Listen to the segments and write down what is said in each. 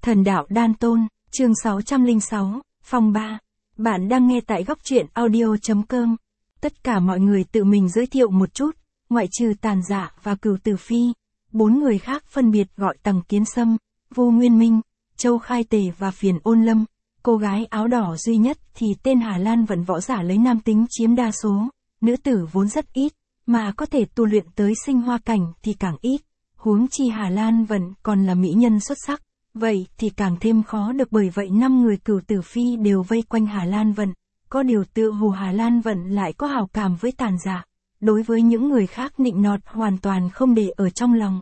Thần đạo đan tôn, chương 606, phòng 3. Bạn đang nghe tại góc truyện audio.com. Tất cả mọi người tự mình giới thiệu một chút, ngoại trừ Tàn Dạ và Cửu Tử Phi. 4 người khác phân biệt gọi Tằng Kiến Sâm, Vu Nguyên Minh, Châu Khai Tề và Phiền Ôn Lâm. Cô gái áo đỏ duy nhất thì tên Hà Lan Vận, võ giả lấy nam tính chiếm đa số, nữ tử vốn rất ít, mà có thể tu luyện tới sinh hoa cảnh thì càng ít. Huống chi Hà Lan Vận còn là mỹ nhân xuất sắc, vậy thì càng thêm khó được, bởi vậy 5 người Cửu Tử Phi đều vây quanh Hà Lan Vận. Có điều tựa hồ Hà Lan Vận lại có hảo cảm với Tàn Dạ, đối với những người khác nịnh nọt hoàn toàn không để ở trong lòng.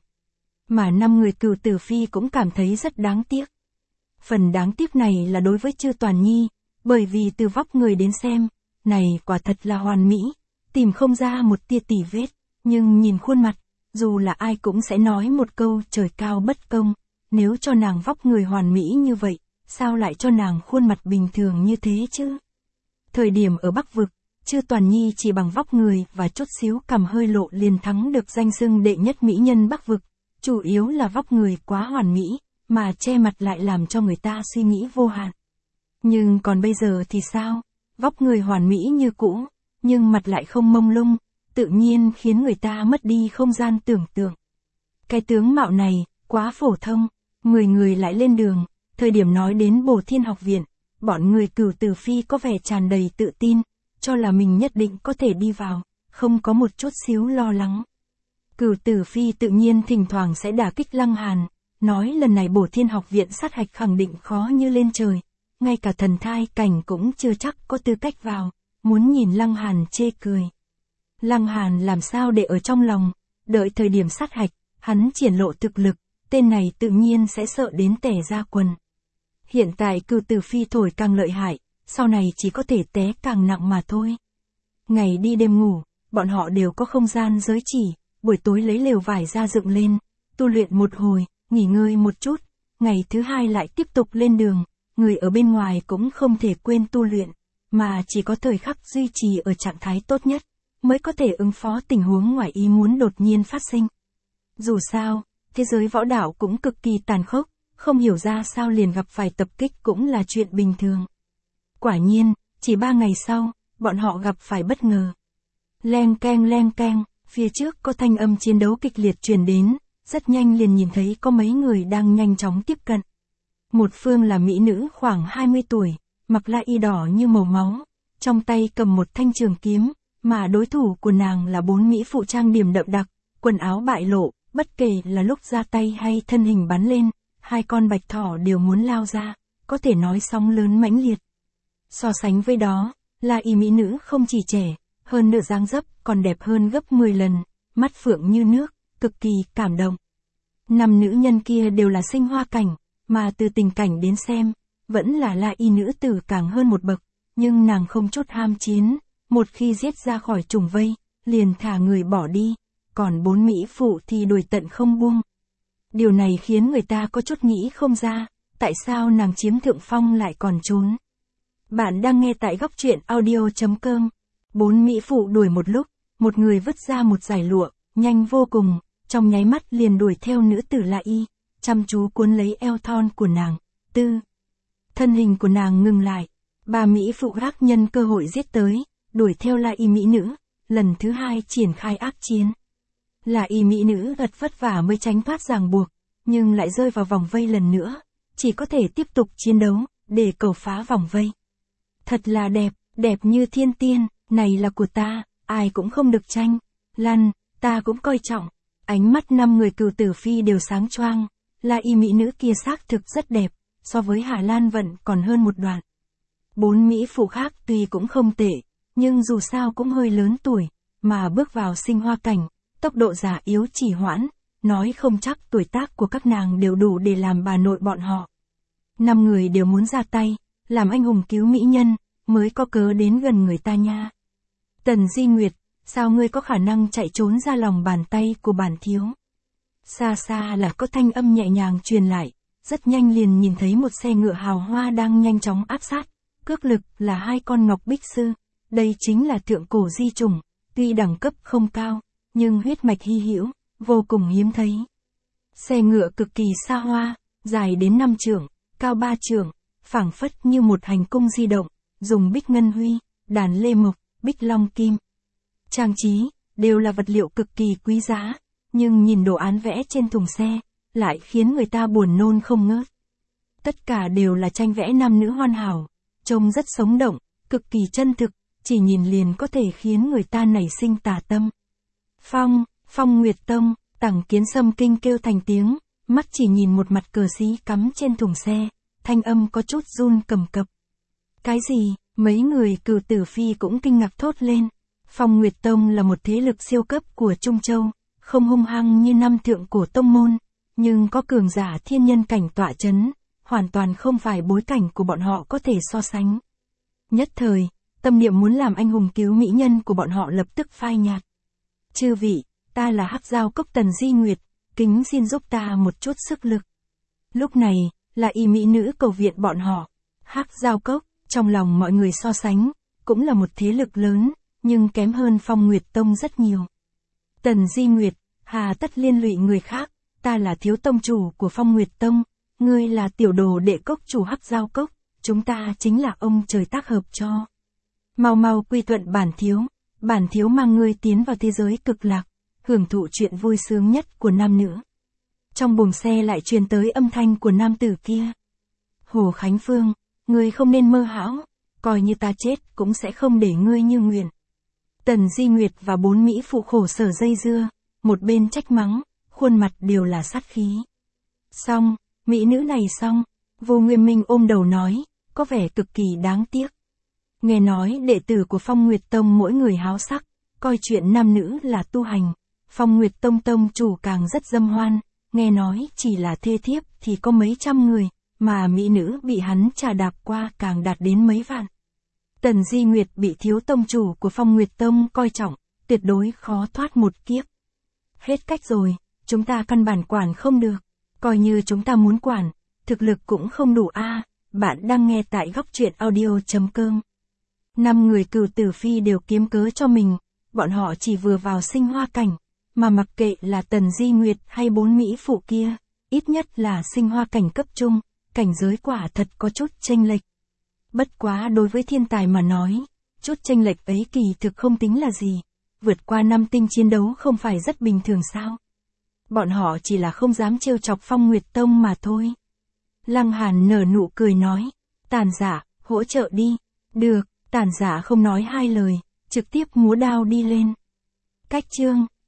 Mà 5 người Cửu Tử Phi cũng cảm thấy rất đáng tiếc. Phần đáng tiếc này là đối với Chư Toàn Nhi, bởi vì từ vóc người đến xem, này quả thật là hoàn mỹ, tìm không ra một tia tì vết, nhưng nhìn khuôn mặt, dù là ai cũng sẽ nói một câu trời cao bất công, nếu cho nàng vóc người hoàn mỹ như vậy, sao lại cho nàng khuôn mặt bình thường như thế chứ? Thời điểm ở Bắc Vực, Chư Toàn Nhi chỉ bằng vóc người và chút xíu cằm hơi lộ liền thắng được danh xưng đệ nhất mỹ nhân Bắc Vực, chủ yếu là vóc người quá hoàn mỹ, mà che mặt lại làm cho người ta suy nghĩ vô hạn. Nhưng còn bây giờ thì sao? Vóc người hoàn mỹ như cũ, nhưng mặt lại không mông lung, tự nhiên khiến người ta mất đi không gian tưởng tượng. Cái tướng mạo này, quá phổ thông, 10 người lại lên đường, thời điểm nói đến Bổ Thiên Học Viện, bọn người Cửu Tử Phi có vẻ tràn đầy tự tin, cho là mình nhất định có thể đi vào, không có một chút xíu lo lắng. Cửu Tử Phi tự nhiên thỉnh thoảng sẽ đả kích Lăng Hàn, nói lần này Bổ Thiên Học Viện sát hạch khẳng định khó như lên trời, ngay cả thần thai cảnh cũng chưa chắc có tư cách vào, muốn nhìn Lăng Hàn chê cười. Lăng Hàn làm sao để ở trong lòng, đợi thời điểm sát hạch, hắn triển lộ thực lực, tên này tự nhiên sẽ sợ đến tẻ ra quần. Hiện tại Cửu Tử Phi thổi càng lợi hại, sau này chỉ có thể té càng nặng mà thôi. Ngày đi đêm ngủ, bọn họ đều có không gian giới chỉ, buổi tối lấy lều vải ra dựng lên, tu luyện một hồi, nghỉ ngơi một chút, ngày thứ hai lại tiếp tục lên đường, người ở bên ngoài cũng không thể quên tu luyện, mà chỉ có thời khắc duy trì ở trạng thái tốt nhất, mới có thể ứng phó tình huống ngoài ý muốn đột nhiên phát sinh. Dù sao, thế giới võ đạo cũng cực kỳ tàn khốc, không hiểu ra sao liền gặp phải tập kích cũng là chuyện bình thường. Quả nhiên, chỉ 3 ngày sau, bọn họ gặp phải bất ngờ. Leng keng, phía trước có thanh âm chiến đấu kịch liệt truyền đến, rất nhanh liền nhìn thấy có mấy người đang nhanh chóng tiếp cận. Một phương là mỹ nữ khoảng 20 tuổi, mặc la y đỏ như màu máu, trong tay cầm một thanh trường kiếm, mà đối thủ của nàng là 4 mỹ phụ trang điểm đậm đặc, quần áo bại lộ, bất kể là lúc ra tay hay thân hình bắn lên, 2 con bạch thỏ đều muốn lao ra, có thể nói sóng lớn mãnh liệt. So sánh với đó, la y mỹ nữ không chỉ trẻ, hơn nữa dáng dấp còn đẹp hơn gấp 10 lần, mắt phượng như nước, cực kỳ cảm động. 5 nữ nhân kia đều là sinh hoa cảnh, mà từ tình cảnh đến xem, vẫn là la y nữ tử càng hơn một bậc, nhưng nàng không chút ham chiến, một khi giết ra khỏi trùng vây, liền thả người bỏ đi, còn 4 mỹ phụ thì đuổi tận không buông. Điều này khiến người ta có chút nghĩ không ra, tại sao nàng chiếm thượng phong lại còn trốn. Bạn đang nghe tại góc truyện audio.com. 4 mỹ phụ đuổi một lúc, một người vứt ra một dải lụa, nhanh vô cùng, trong nháy mắt liền đuổi theo nữ tử la y, chăm chú cuốn lấy eo thon của nàng. Thân hình của nàng ngừng lại, 3 mỹ phụ khác nhân cơ hội giết tới, đuổi theo la y mỹ nữ, lần thứ 2 triển khai ác chiến. La y mỹ nữ thật vất vả mới tránh thoát ràng buộc, nhưng lại rơi vào vòng vây lần nữa, chỉ có thể tiếp tục chiến đấu, để cầu phá vòng vây. Thật là đẹp, đẹp như thiên tiên, này là của ta, ai cũng không được tranh, lăn, ta cũng coi trọng. Ánh mắt 5 người Cửu Tử Phi đều sáng choang, la y mỹ nữ kia xác thực rất đẹp, so với Hà Lan Vận còn hơn một đoạn. 4 mỹ phụ khác tuy cũng không tệ, nhưng dù sao cũng hơi lớn tuổi, mà bước vào sinh hoa cảnh, tốc độ già yếu trì hoãn, nói không chắc tuổi tác của các nàng đều đủ để làm bà nội bọn họ. 5 người đều muốn ra tay, làm anh hùng cứu mỹ nhân, mới có cớ đến gần người ta nha. Tần Di Nguyệt, sao ngươi có khả năng chạy trốn ra lòng bàn tay của bản thiếu? Xa xa là có thanh âm nhẹ nhàng truyền lại, rất nhanh liền nhìn thấy một xe ngựa hào hoa đang nhanh chóng áp sát, cước lực là 2 con ngọc bích sư, đây chính là thượng cổ di chủng, tuy đẳng cấp không cao, nhưng huyết mạch hy hữu, vô cùng hiếm thấy. Xe ngựa cực kỳ xa hoa, dài đến 5 trượng, cao 3 trượng, phảng phất như một hành cung di động, dùng bích ngân huy, đàn lê mộc, bích long kim. Trang trí, đều là vật liệu cực kỳ quý giá, nhưng nhìn đồ án vẽ trên thùng xe, lại khiến người ta buồn nôn không ngớt. Tất cả đều là tranh vẽ nam nữ hoàn hảo, trông rất sống động, cực kỳ chân thực, chỉ nhìn liền có thể khiến người ta nảy sinh tà tâm. Phong Nguyệt Tông, Tằng Kiến Sâm kinh kêu thành tiếng, mắt chỉ nhìn một mặt cờ xí cắm trên thùng xe, thanh âm có chút run cầm cập. Cái gì? Mấy người Cửu Tử Phi cũng kinh ngạc thốt lên. Phong Nguyệt Tông là một thế lực siêu cấp của Trung Châu, không hung hăng như năm thượng cổ tông môn, nhưng có cường giả thiên nhân cảnh tọa chấn, hoàn toàn không phải bối cảnh của bọn họ có thể so sánh. Nhất thời, tâm niệm muốn làm anh hùng cứu mỹ nhân của bọn họ lập tức phai nhạt. Chư vị, ta là Hắc Giao Cốc Tần Di Nguyệt, kính xin giúp ta một chút sức lực. Lúc này, là y mỹ nữ cầu viện bọn họ. Hắc Giao Cốc, trong lòng mọi người so sánh, cũng là một thế lực lớn, nhưng kém hơn Phong Nguyệt Tông rất nhiều. Tần Di Nguyệt, hà tất liên lụy người khác, ta là thiếu tông chủ của Phong Nguyệt Tông, ngươi là tiểu đồ đệ cốc chủ Hắc Giao Cốc, chúng ta chính là ông trời tác hợp cho. Mau mau quy thuận bản thiếu mang ngươi tiến vào thế giới cực lạc, hưởng thụ chuyện vui sướng nhất của nam nữ. Trong buồng xe lại truyền tới âm thanh của nam tử kia. Hồ Khánh Phương, ngươi không nên mơ hão, coi như ta chết cũng sẽ không để ngươi như nguyện. Tần Di Nguyệt và 4 mỹ phụ khổ sở dây dưa, một bên trách mắng, khuôn mặt đều là sát khí. Xong, mỹ nữ này xong, Vô Nguyên Minh ôm đầu nói, có vẻ cực kỳ đáng tiếc. Nghe nói đệ tử của Phong Nguyệt Tông mỗi người háo sắc, coi chuyện nam nữ là tu hành. Phong Nguyệt Tông tông chủ càng rất dâm hoan, nghe nói chỉ là thê thiếp thì có mấy trăm người, mà mỹ nữ bị hắn trà đạp qua càng đạt đến mấy vạn. Tần Di Nguyệt bị thiếu tông chủ của Phong Nguyệt Tông coi trọng, tuyệt đối khó thoát một kiếp. Hết cách rồi, chúng ta căn bản quản không được, coi như chúng ta muốn quản, thực lực cũng không đủ a. Bạn đang nghe tại góc truyện audio.com. 5 người Cửu Tử Phi đều kiếm cớ cho mình, bọn họ chỉ vừa vào sinh hoa cảnh, mà mặc kệ là Tần Di Nguyệt hay 4 mỹ phụ kia, ít nhất là sinh hoa cảnh cấp trung, cảnh giới quả thật có chút chênh lệch. Bất quá đối với thiên tài mà nói, chút chênh lệch ấy kỳ thực không tính là gì, vượt qua 5 tinh chiến đấu không phải rất bình thường sao? Bọn họ chỉ là không dám trêu chọc Phong Nguyệt Tông mà thôi. Lăng Hàn nở nụ cười nói, Tàn Giả, hỗ trợ đi. Được, Tàn Giả không nói hai lời, trực tiếp múa đao đi lên. Cách chương